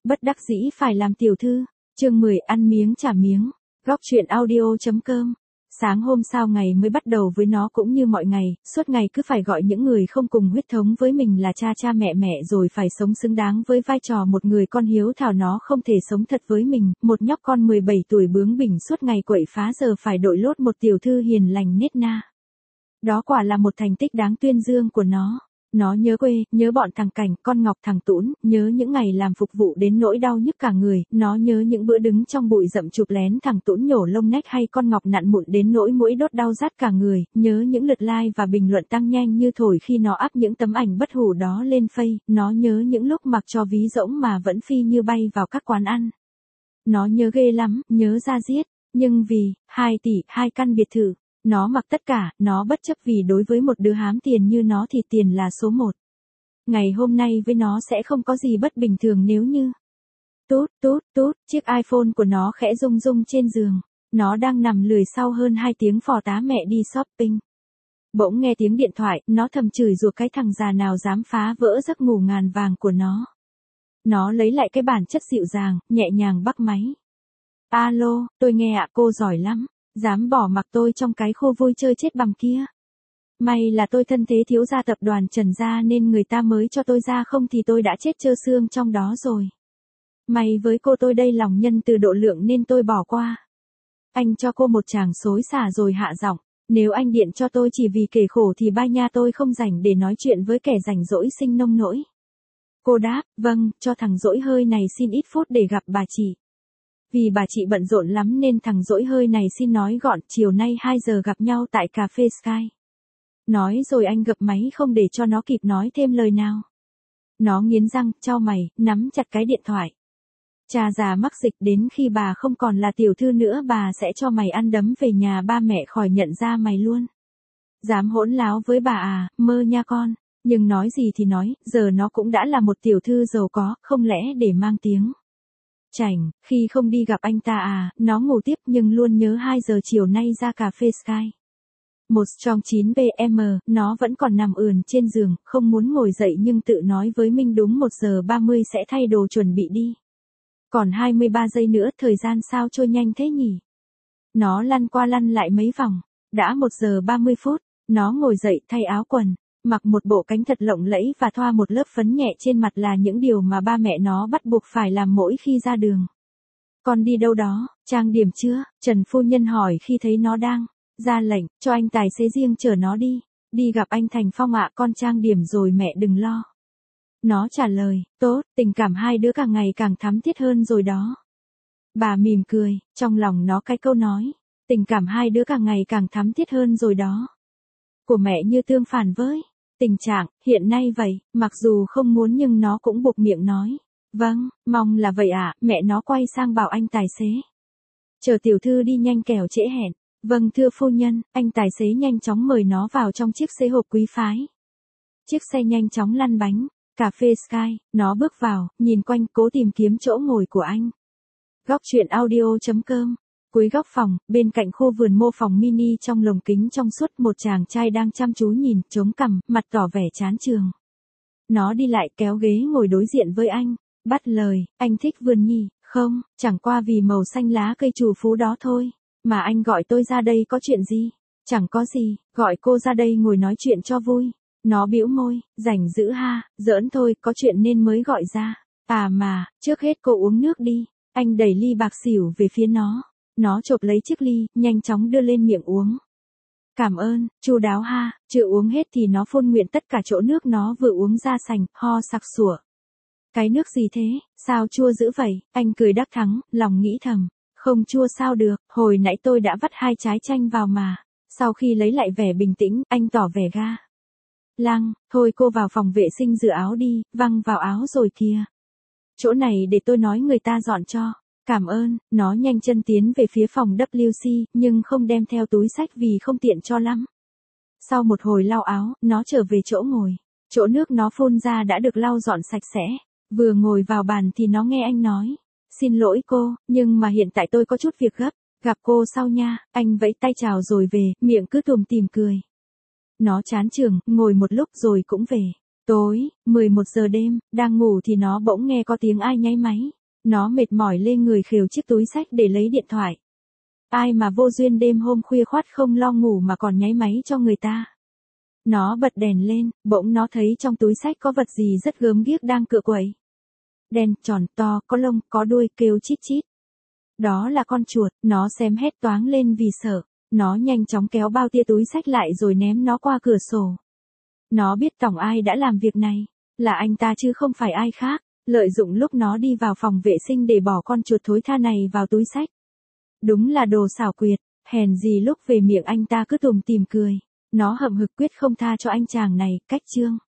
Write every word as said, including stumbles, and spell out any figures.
Bất đắc dĩ phải làm tiểu thư. Chương mười ăn miếng trả miếng. Góc truyện audio.com. Sáng hôm sau ngày mới bắt đầu với nó cũng như mọi ngày, suốt ngày cứ phải gọi những người không cùng huyết thống với mình là cha cha mẹ mẹ rồi phải sống xứng đáng với vai trò một người con hiếu thảo. Nó không thể sống thật với mình, một nhóc con mười bảy tuổi bướng bỉnh suốt ngày quậy phá giờ phải đội lốt một tiểu thư hiền lành nết na. Đó quả là một thành tích đáng tuyên dương của nó. Nó nhớ quê, nhớ bọn thằng Cảnh, con Ngọc, thằng Tũn, nhớ những ngày làm phục vụ đến nỗi đau nhức cả người, nó nhớ những bữa đứng trong bụi rậm chụp lén thằng Tũn nhổ lông nách hay con Ngọc nặn mụn đến nỗi mũi đốt đau rát cả người, nhớ những lượt like và bình luận tăng nhanh như thổi khi nó up những tấm ảnh bất hủ đó lên Face, nó nhớ những lúc mặc cho ví rỗng mà vẫn phi như bay vào các quán ăn. Nó nhớ ghê lắm, nhớ ra giết, nhưng vì, hai tỷ, hai căn biệt thự. Nó mặc tất cả, nó bất chấp vì đối với một đứa hám tiền như nó thì tiền là số một. Ngày hôm nay với nó sẽ không có gì bất bình thường nếu như... Tút, tút, tút, chiếc iPhone của nó khẽ rung rung trên giường. Nó đang nằm lười sau hơn hai tiếng phò tá mẹ đi shopping. Bỗng nghe tiếng điện thoại, nó thầm chửi rủa cái thằng già nào dám phá vỡ giấc ngủ ngàn vàng của nó. Nó lấy lại cái bản chất dịu dàng, nhẹ nhàng bắt máy. Alo, tôi nghe ạ, cô giỏi lắm. Dám bỏ mặc tôi trong cái khu vui chơi chết bằm kia. May là tôi thân thế thiếu gia tập đoàn Trần gia nên người ta mới cho tôi ra, không thì tôi đã chết trơ xương trong đó rồi. May với cô tôi đây lòng nhân từ độ lượng nên tôi bỏ qua. Anh cho cô một tràng xối xả rồi hạ giọng. Nếu anh điện cho tôi chỉ vì kể khổ thì ba nha tôi không rảnh để nói chuyện với kẻ rảnh rỗi sinh nông nỗi. Cô đáp, vâng, cho thằng dỗi hơi này xin ít phút để gặp bà chị. Vì bà chị bận rộn lắm nên thằng dỗi hơi này xin nói gọn, chiều nay hai giờ gặp nhau tại cà phê Sky. Nói rồi anh gập máy không để cho nó kịp nói thêm lời nào. Nó nghiến răng, chau mày, nắm chặt cái điện thoại. Cha già mắc dịch, đến khi bà không còn là tiểu thư nữa bà sẽ cho mày ăn đấm về nhà ba mẹ khỏi nhận ra mày luôn. Dám hỗn láo với bà à, mơ nha con. Nhưng nói gì thì nói, giờ nó cũng đã là một tiểu thư giàu có, không lẽ để mang tiếng. Chảnh, khi không đi gặp anh ta à, nó ngủ tiếp nhưng luôn nhớ hai giờ chiều nay ra cà phê Sky. Một trong chín bê em, nó vẫn còn nằm ườn trên giường, không muốn ngồi dậy nhưng tự nói với mình đúng một giờ ba mươi sẽ thay đồ chuẩn bị đi. Còn hai mươi ba giây nữa, thời gian sao trôi nhanh thế nhỉ? Nó lăn qua lăn lại mấy vòng, đã một giờ ba mươi phút, nó ngồi dậy thay áo quần. Mặc một bộ cánh thật lộng lẫy và thoa một lớp phấn nhẹ trên mặt là những điều mà ba mẹ nó bắt buộc phải làm mỗi khi ra đường. Con đi đâu đó, trang điểm chưa? Trần phu nhân hỏi khi thấy nó đang ra lệnh cho anh tài xế riêng chở nó đi. Đi gặp anh Thành Phong ạ, con trang điểm rồi mẹ đừng lo. Nó trả lời, tốt, tình cảm hai đứa càng ngày càng thắm thiết hơn rồi đó. Bà mỉm cười, trong lòng nó cái câu nói, tình cảm hai đứa càng ngày càng thắm thiết hơn rồi đó. Của mẹ như tương phản với tình trạng hiện nay vậy, mặc dù không muốn nhưng nó cũng buộc miệng nói. Vâng, mong là vậy ạ, mẹ nó quay sang bảo anh tài xế. Chờ tiểu thư đi nhanh kẻo trễ hẹn. Vâng thưa phu nhân, anh tài xế nhanh chóng mời nó vào trong chiếc xe hộp quý phái. Chiếc xe nhanh chóng lăn bánh, cà phê Sky, nó bước vào, nhìn quanh cố tìm kiếm chỗ ngồi của anh. Góc truyện audio.com. Cuối góc phòng, bên cạnh khu vườn mô phòng mini trong lồng kính trong suốt, một chàng trai đang chăm chú nhìn, chống cằm, mặt tỏ vẻ chán chường. Nó đi lại kéo ghế ngồi đối diện với anh, bắt lời, anh thích vườn nhỉ? Không, chẳng qua vì màu xanh lá cây trù phú đó thôi. Mà anh gọi tôi ra đây có chuyện gì? Chẳng có gì, gọi cô ra đây ngồi nói chuyện cho vui. Nó bĩu môi, rảnh dữ ha, giỡn thôi, có chuyện nên mới gọi ra. À mà, trước hết cô uống nước đi. Anh đẩy ly bạc xỉu về phía nó. Nó chộp lấy chiếc ly, nhanh chóng đưa lên miệng uống. Cảm ơn, chu đáo ha, chưa uống hết thì nó phun nguyện tất cả chỗ nước nó vừa uống ra sành, ho sặc sủa. Cái nước gì thế, sao chua dữ vậy? Anh cười đắc thắng, lòng nghĩ thầm. Không chua sao được, hồi nãy tôi đã vắt hai trái chanh vào mà. Sau khi lấy lại vẻ bình tĩnh, anh tỏ vẻ ga lăng, thôi cô vào phòng vệ sinh rửa áo đi, văng vào áo rồi kìa. Chỗ này để tôi nói người ta dọn cho. Cảm ơn, nó nhanh chân tiến về phía phòng vê kép xê, nhưng không đem theo túi xách vì không tiện cho lắm. Sau một hồi lau áo, nó trở về chỗ ngồi. Chỗ nước nó phun ra đã được lau dọn sạch sẽ. Vừa ngồi vào bàn thì nó nghe anh nói. Xin lỗi cô, nhưng mà hiện tại tôi có chút việc gấp. Gặp cô sau nha, anh vẫy tay chào rồi về, miệng cứ tùm tìm cười. Nó chán chường, ngồi một lúc rồi cũng về. Tối, mười một giờ đêm, đang ngủ thì nó bỗng nghe có tiếng ai nháy máy. Nó mệt mỏi lên người khều chiếc túi xách để lấy điện thoại. Ai mà vô duyên đêm hôm khuya khoắt không lo ngủ mà còn nháy máy cho người ta. Nó bật đèn lên, bỗng nó thấy trong túi xách có vật gì rất gớm ghiếc đang cựa quậy. Đen, tròn, to, có lông, có đuôi, kêu chít chít. Đó là con chuột, nó xém hét toáng lên vì sợ. Nó nhanh chóng kéo bao tia túi xách lại rồi ném nó qua cửa sổ. Nó biết tổng ai đã làm việc này, là anh ta chứ không phải ai khác, lợi dụng lúc nó đi vào phòng vệ sinh để bỏ con chuột thối tha này vào túi xách. Đúng là đồ xảo quyệt, hèn gì lúc về miệng anh ta cứ tủm tỉm cười. Nó hậm hực quyết không tha cho anh chàng này, cách chương.